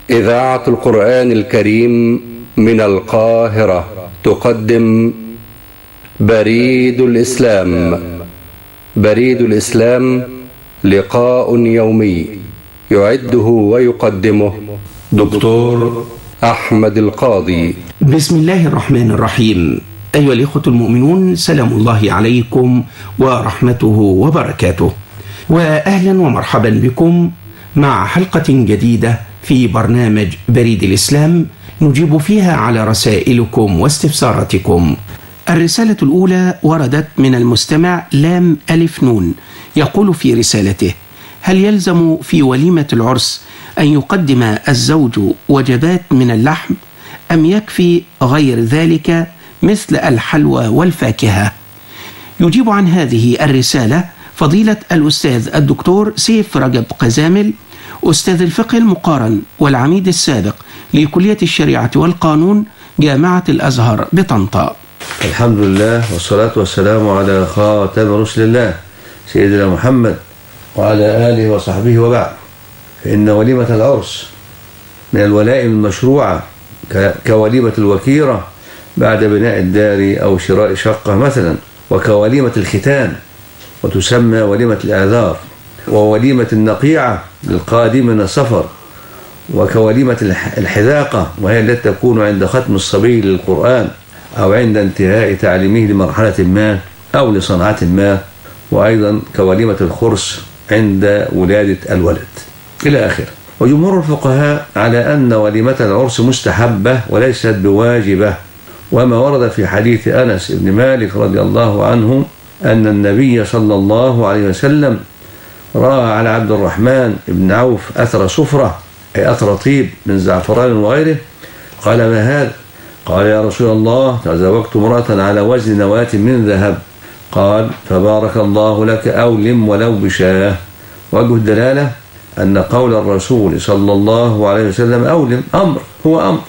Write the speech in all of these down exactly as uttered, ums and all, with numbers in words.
إذاعة القرآن الكريم من القاهرة تقدم بريد الإسلام. بريد الإسلام لقاء يومي يعده ويقدمه دكتور أحمد القاضي. بسم الله الرحمن الرحيم. أيها الإخوة المؤمنون، سلام الله عليكم ورحمته وبركاته، وأهلا ومرحبا بكم مع حلقة جديدة في برنامج بريد الإسلام نجيب فيها على رسائلكم واستفساراتكم. الرسالة الأولى وردت من المستمع لام ألف نون، يقول في رسالته: هل يلزم في وليمة العرس أن يقدم الزوج وجبات من اللحم أم يكفي غير ذلك مثل الحلوى والفاكهة؟ يجيب عن هذه الرسالة فضيلة الأستاذ الدكتور سيف رجب قزامل، أستاذ الفقه المقارن والعميد السابق لكلية الشريعة والقانون جامعة الأزهر بطنطا. الحمد لله والصلاة والسلام على خاتم رسل الله سيدنا محمد وعلى آله وصحبه وبعد. فإن وليمة العرس من الولائم المشروعة كوليمة الوكيرة بعد بناء الدار أو شراء شقة مثلا، وكوليمة الختان وتسمى وليمة الإعذار، ووليمة النقيعة للقادم من السفر، وكوليمة الحذاقة وهي التي تكون عند ختم الصبي للقرآن أو عند انتهاء تعليمه لمرحلة ما أو لصنعة ما، وأيضا كوليمة الخرس عند ولادة الولد إلى آخره. وجمهور الفقهاء على أن وليمة العرس مستحبة وليست بواجبة، وما ورد في حديث أنس بن مالك رضي الله عنه أن النبي صلى الله عليه وسلم رأى على عبد الرحمن بن عوف أثر صفرة أي أثر طيب من زعفران وغيره، قال: ما هذا؟ قال: يا رسول الله، تزوجت امرأة على وزن نواة من ذهب. قال: فبارك الله لك، أولم ولو بشاه. وجه الدلالة أن قول الرسول صلى الله عليه وسلم أولم أمر، هو أمر،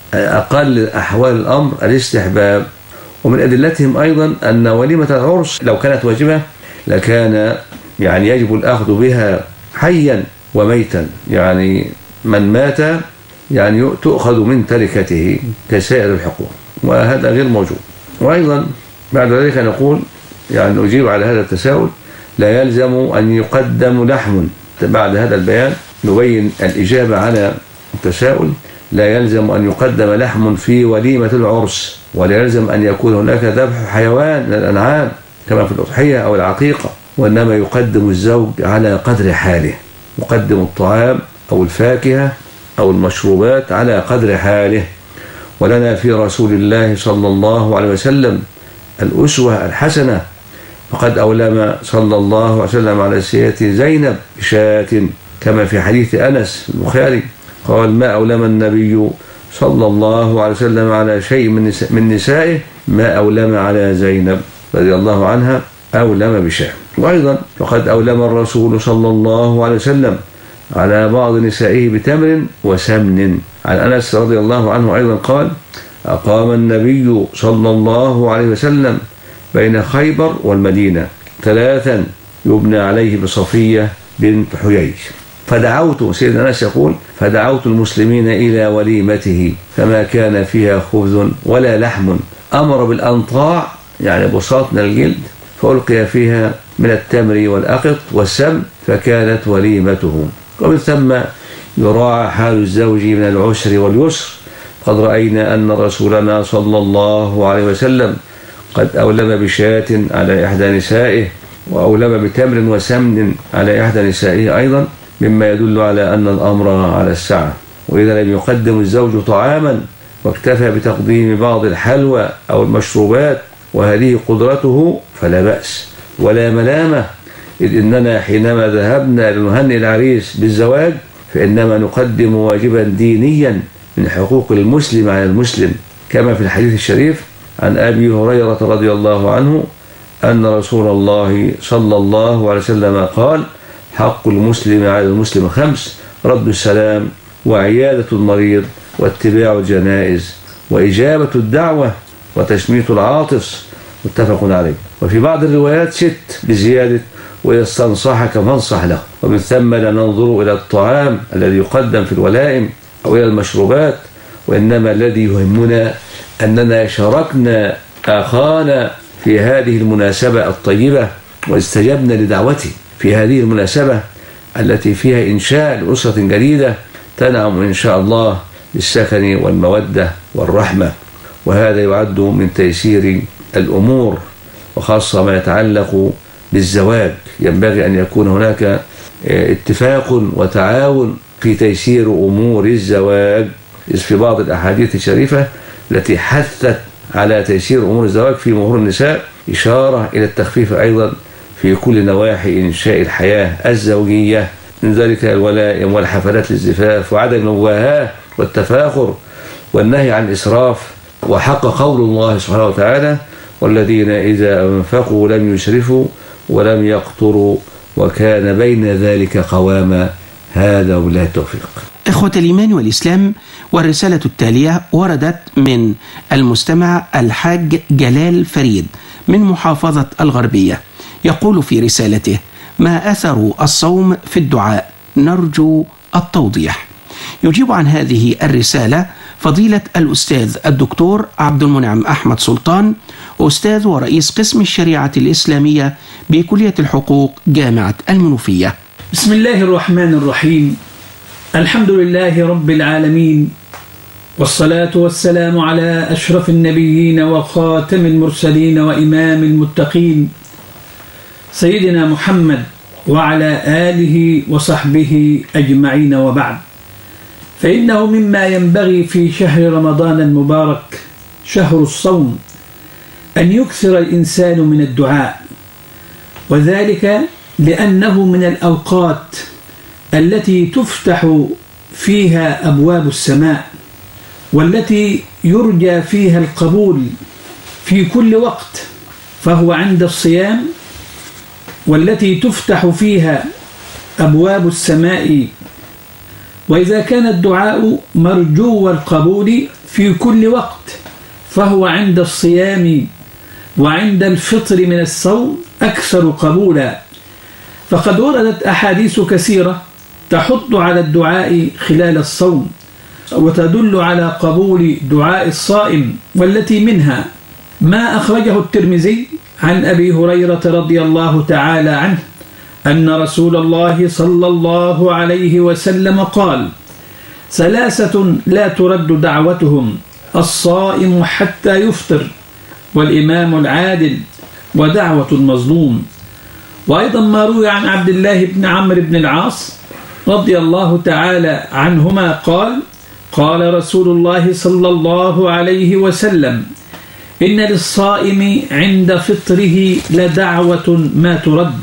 أقل أحوال الأمر الاستحباب. ومن أدلتهم أيضا أن وليمة العرس لو كانت واجبة لكان يعني يجب الأخذ بها حيا وميتا، يعني من مات يعني تؤخذ من تركته كسائر الحقوق، وهذا غير موجود. وأيضا بعد ذلك نقول يعني نجيب على هذا التساؤل: لا يلزم أن يقدم لحم. بعد هذا البيان نبين الإجابة على التساؤل: لا يلزم أن يقدم لحم في وليمة العرس، ولا يلزم أن يكون هناك ذبح حيوان من الأنعام كما في الأضحية أو العقيقة، وإنما يقدم الزوج على قدر حاله، يقدم الطعام أو الفاكهة أو المشروبات على قدر حاله. ولنا في رسول الله صلى الله عليه وسلم الأسوة الحسنة، فقد أولم صلى الله عليه وسلم على سيدة زينب بشاة كما في حديث أنس البخاري، قال: ما أولم النبي صلى الله عليه وسلم على شيء من نسائه ما أولم على زينب رضي الله عنها، أولم بشاة. وأيضا وقد أولم الرسول صلى الله عليه وسلم على بعض نسائه بتمر وسمن. عن أنس رضي الله عنه أيضا قال: أقام النبي صلى الله عليه وسلم بين خيبر والمدينة ثلاثا يبنى عليه بصفية بنت حيي، فدعوت، سيدنا أنس يقول: فدعوت المسلمين إلى وليمته فما كان فيها خبز ولا لحم، أمر بالأنطاع يعني بساط من الجلد فألقي فيها من التمر والأقط والسمن فكانت وليمته. ومن ثم يراعى حال الزوج من العسر واليسر. قد رأينا أن رسولنا صلى الله عليه وسلم قد أولم بشاة على إحدى نسائه، وأولم بتمر وسمن على إحدى نسائه أيضا، مما يدل على أن الأمر على السعة. وإذا لم يقدم الزوج طعاما واكتفى بتقديم بعض الحلوى أو المشروبات وهذه قدرته فلا بأس ولا ملامة، إذ إننا حينما ذهبنا لنهنئ العريس بالزواج فإنما نقدم واجبا دينيا من حقوق المسلم على المسلم، كما في الحديث الشريف عن أبي هريرة رضي الله عنه أن رسول الله صلى الله عليه وسلم قال: حق المسلم على المسلم خمس: رد السلام، وعيادة المريض، واتباع الجنائز، وإجابة الدعوة، وتشميت العاطس. متفق عليه. وفي بعض الروايات ست بزيادة: ويستنصحك فانصح له. ومن ثم لا ننظر إلى الطعام الذي يقدم في الولائم أو إلى المشروبات، وإنما الذي يهمنا أننا شاركنا أخانا في هذه المناسبة الطيبة واستجبنا لدعوته في هذه المناسبة التي فيها إنشاء لأسرة جديدة تنعم إن شاء الله بالسكن والمودة والرحمة. وهذا يعد من تيسير الأمور، وخاصة ما يتعلق بالزواج. ينبغي أن يكون هناك اتفاق وتعاون في تيسير أمور الزواج، إذ في بعض الأحاديث الشريفة التي حثت على تيسير أمور الزواج في مهور النساء إشارة إلى التخفيف أيضا في كل نواحي إنشاء الحياة الزوجية، من ذلك الولائم والحفلات للزفاف وعدم المباهاة والتفاخر والنهي عن الإسراف. وحق قول الله سبحانه وتعالى: والذين إذا أنفقوا لم يسرفوا ولم يقتروا وكان بين ذلك قواما. هذا وبالله التوفيق. إخوة الإيمان والإسلام، والرسالة التالية وردت من المستمع الحاج جلال فريد من محافظة الغربية، يقول في رسالته: ما أثر الصوم في الدعاء؟ نرجو التوضيح. يجيب عن هذه الرسالة فضيلة الأستاذ الدكتور عبد المنعم أحمد سلطان، أستاذ ورئيس قسم الشريعة الإسلامية بكلية الحقوق جامعة المنوفية. بسم الله الرحمن الرحيم. الحمد لله رب العالمين، والصلاة والسلام على أشرف النبيين وخاتم المرسلين وإمام المتقين سيدنا محمد وعلى آله وصحبه أجمعين، وبعد، فإنه مما ينبغي في شهر رمضان المبارك شهر الصوم أن يكثر الإنسان من الدعاء، وذلك لأنه من الأوقات التي تفتح فيها أبواب السماء، والتي يرجى فيها القبول في كل وقت، فهو عند الصيام، والتي تفتح فيها أبواب السماء. وإذا كان الدعاء مرجو القبول في كل وقت فهو عند الصيام وعند الفطر من الصوم أكثر قبولا. فقد وردت أحاديث كثيرة تحض على الدعاء خلال الصوم وتدل على قبول دعاء الصائم، والتي منها ما أخرجه الترمذي عن أبي هريرة رضي الله تعالى عنه أن رسول الله صلى الله عليه وسلم قال: ثلاثة لا ترد دعوتهم: الصائم حتى يفطر، والإمام العادل، ودعوة المظلوم. وأيضا ما روي عن عبد الله بن عمرو بن العاص رضي الله تعالى عنهما قال: قال رسول الله صلى الله عليه وسلم: إن للصائم عند فطره لدعوة ما ترد.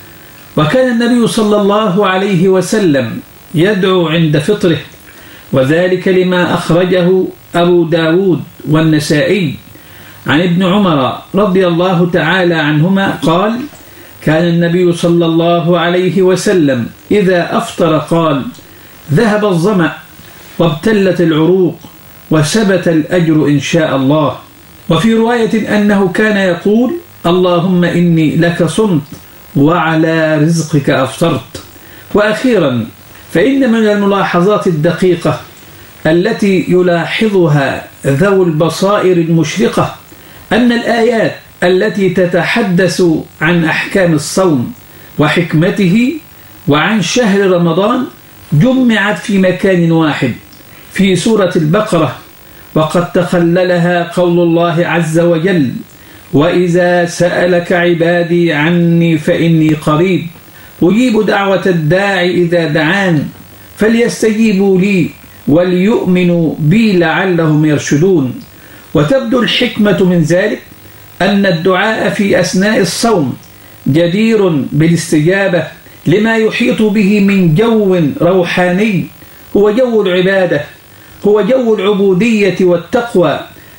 وكان النبي صلى الله عليه وسلم يدعو عند فطره، وذلك لما أخرجه أبو داود والنسائي عن ابن عمر رضي الله تعالى عنهما قال: كان النبي صلى الله عليه وسلم إذا أفطر قال: ذهب الظمأ وابتلت العروق وثبت الأجر إن شاء الله. وفي رواية أنه كان يقول: اللهم إني لك صمت وعلى رزقك أفطرت. وأخيرا، فإن من الملاحظات الدقيقة التي يلاحظها ذو البصائر المشرقة أن الآيات التي تتحدث عن أحكام الصوم وحكمته وعن شهر رمضان جمعت في مكان واحد في سورة البقرة، وقد تخللها قول الله عز وجل: وإذا سألك عبادي عني فإني قريب أجيب دعوة الداعي إذا دعان فليستجيبوا لي وليؤمنوا بي لعلهم يرشدون. وتبدو الحكمة من ذلك أن الدعاء في أثناء الصوم جدير بالاستجابة لما يحيط به من جو روحاني، هو جو العبادة، هو جو العبودية والتقوى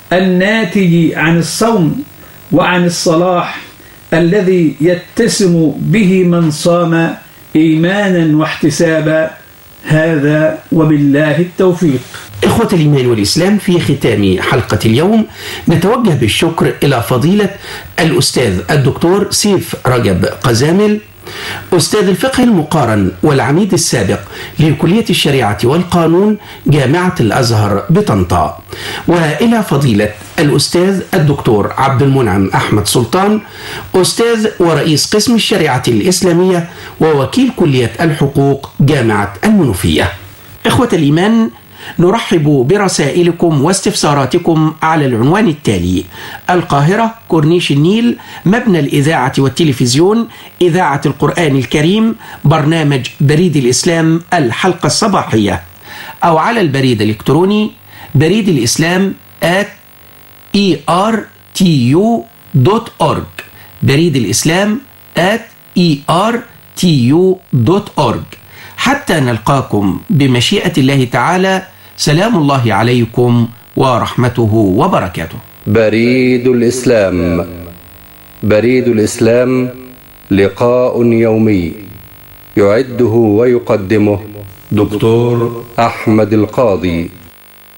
الناتج عن الصوم وعن الصلاح الذي يتسم به من صام إيمانا واحتسابا. هذا وبالله التوفيق. إخوة الإيمان والإسلام، في ختام حلقة اليوم نتوجه بالشكر إلى فضيلة الأستاذ الدكتور سيف رجب قزامل، أستاذ الفقه المقارن والعميد السابق لكلية الشريعة والقانون جامعة الأزهر بطنطا. وإلى فضيلة الأستاذ الدكتور عبد المنعم أحمد سلطان، أستاذ ورئيس قسم الشريعة الإسلامية ووكيل كلية الحقوق جامعة المنوفية. إخوة الإيمان، نرحب برسائلكم واستفساراتكم على العنوان التالي: القاهرة، كورنيش النيل، مبنى الإذاعة والتلفزيون، إذاعة القرآن الكريم، برنامج بريد الإسلام الحلقة الصباحية، أو على البريد الإلكتروني بريد الإسلام آت إي آر تي يو دوت أورج، بريد الإسلام آت إي آر تي يو دوت أورج. حتى نلقاكم بمشيئة الله تعالى، سلام الله عليكم ورحمته وبركاته. بريد الإسلام. بريد الإسلام لقاء يومي يعده ويقدمه دكتور أحمد القاضي.